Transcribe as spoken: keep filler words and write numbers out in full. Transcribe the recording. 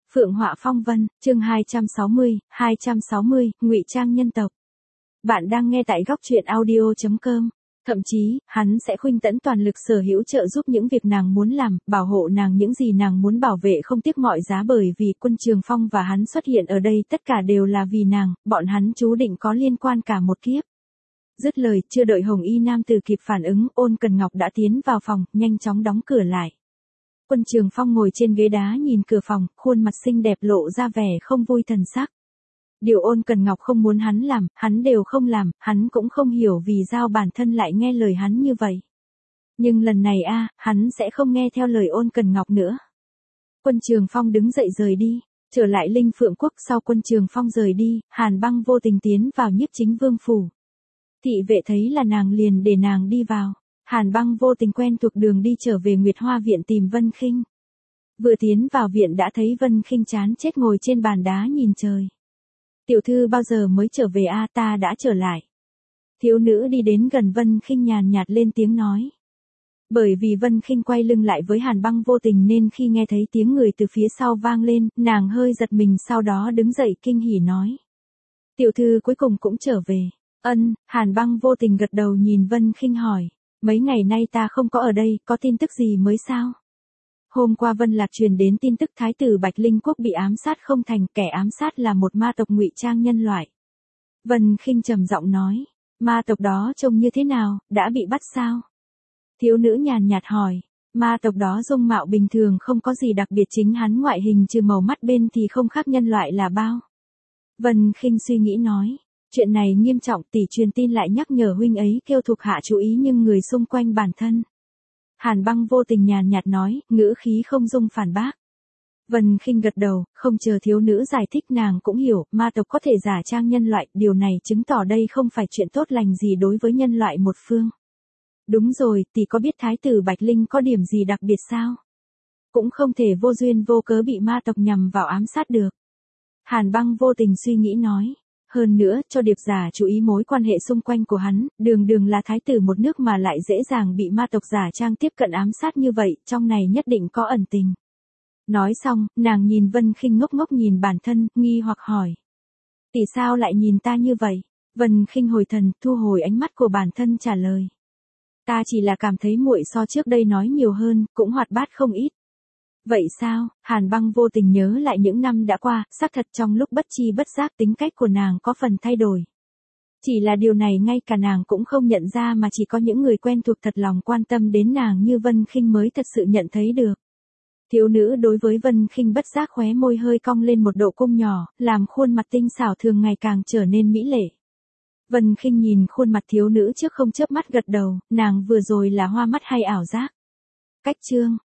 Phượng Họa Phong Vân, chương hai trăm sáu mươi, hai trăm sáu mươi, ngụy trang nhân tộc. Bạn đang nghe tại góc truyện audio chấm com. Thậm chí, hắn sẽ khuynh tẫn toàn lực sở hữu trợ giúp những việc nàng muốn làm, bảo hộ nàng những gì nàng muốn bảo vệ không tiếc mọi giá, bởi vì Quân Trường Phong và hắn xuất hiện ở đây tất cả đều là vì nàng, bọn hắn chú định có liên quan cả một kiếp. Dứt lời, chưa đợi Hồng Y nam tử kịp phản ứng, Ôn Cần Ngọc đã tiến vào phòng, nhanh chóng đóng cửa lại. Quân Trường Phong ngồi trên ghế đá nhìn cửa phòng, khuôn mặt xinh đẹp lộ ra vẻ không vui thần sắc. Điều Ôn Cần Ngọc không muốn hắn làm, hắn đều không làm, hắn cũng không hiểu vì sao bản thân lại nghe lời hắn như vậy. Nhưng lần này a, hắn sẽ không nghe theo lời Ôn Cần Ngọc nữa. Quân Trường Phong đứng dậy rời đi, trở lại Linh Phượng Quốc. Sau Quân Trường Phong rời đi, Hàn Băng vô tình tiến vào Nhiếp Chính Vương phủ. Thị vệ thấy là nàng liền để nàng đi vào. Hàn Băng vô tình quen thuộc đường đi trở về Nguyệt Hoa viện tìm Vân Khinh. Vừa tiến vào viện đã thấy Vân Khinh chán chết ngồi trên bàn đá nhìn trời. Tiểu thư bao giờ mới trở về a? Ta đã trở lại. Thiếu nữ đi đến gần Vân Khinh nhàn nhạt lên tiếng nói. Bởi vì Vân Khinh quay lưng lại với Hàn Băng vô tình nên khi nghe thấy tiếng người từ phía sau vang lên, nàng hơi giật mình, sau đó đứng dậy kinh hỉ nói. Tiểu thư cuối cùng cũng trở về. Ân, Hàn Băng vô tình gật đầu nhìn Vân Khinh hỏi. Mấy ngày nay ta không có ở đây, có tin tức gì mới sao? Hôm qua Vân Lạc truyền đến tin tức Thái tử Bạch Linh Quốc bị ám sát không thành, kẻ ám sát là một ma tộc ngụy trang nhân loại. Vân Khinh trầm giọng nói, ma tộc đó trông như thế nào, đã bị bắt sao? Thiếu nữ nhàn nhạt hỏi, ma tộc đó dung mạo bình thường không có gì đặc biệt, chính hắn ngoại hình trừ màu mắt bên thì không khác nhân loại là bao. Vân Khinh suy nghĩ nói. Chuyện này nghiêm trọng, tỷ truyền tin lại nhắc nhở huynh ấy kêu thuộc hạ chú ý nhưng người xung quanh bản thân. Hàn Băng vô tình nhàn nhạt nói, ngữ khí không dung phản bác. Vân Khinh gật đầu, không chờ thiếu nữ giải thích nàng cũng hiểu, ma tộc có thể giả trang nhân loại, điều này chứng tỏ đây không phải chuyện tốt lành gì đối với nhân loại một phương. Đúng rồi, tỷ có biết Thái tử Bạch Linh có điểm gì đặc biệt sao? Cũng không thể vô duyên vô cớ bị ma tộc nhằm vào ám sát được. Hàn Băng vô tình suy nghĩ nói. Hơn nữa, cho điệp giả chú ý mối quan hệ xung quanh của hắn, đường đường là thái tử một nước mà lại dễ dàng bị ma tộc giả trang tiếp cận ám sát như vậy, trong này nhất định có ẩn tình. Nói xong, nàng nhìn Vân Khinh ngốc ngốc nhìn bản thân, nghi hoặc hỏi. Tỷ sao lại nhìn ta như vậy? Vân Khinh hồi thần, thu hồi ánh mắt của bản thân trả lời. Ta chỉ là cảm thấy muội so trước đây nói nhiều hơn, cũng hoạt bát không ít. Vậy sao? Hàn Băng vô tình nhớ lại những năm đã qua, xác thật trong lúc bất chi bất giác tính cách của nàng có phần thay đổi. Chỉ là điều này ngay cả nàng cũng không nhận ra, mà chỉ có những người quen thuộc thật lòng quan tâm đến nàng như Vân Khinh mới thật sự nhận thấy được. Thiếu nữ đối với Vân Khinh bất giác khóe môi hơi cong lên một độ cung nhỏ, làm khuôn mặt tinh xảo thường ngày càng trở nên mỹ lệ. Vân Khinh nhìn khuôn mặt thiếu nữ trước không chớp mắt gật đầu, nàng vừa rồi là hoa mắt hay ảo giác? Cách chương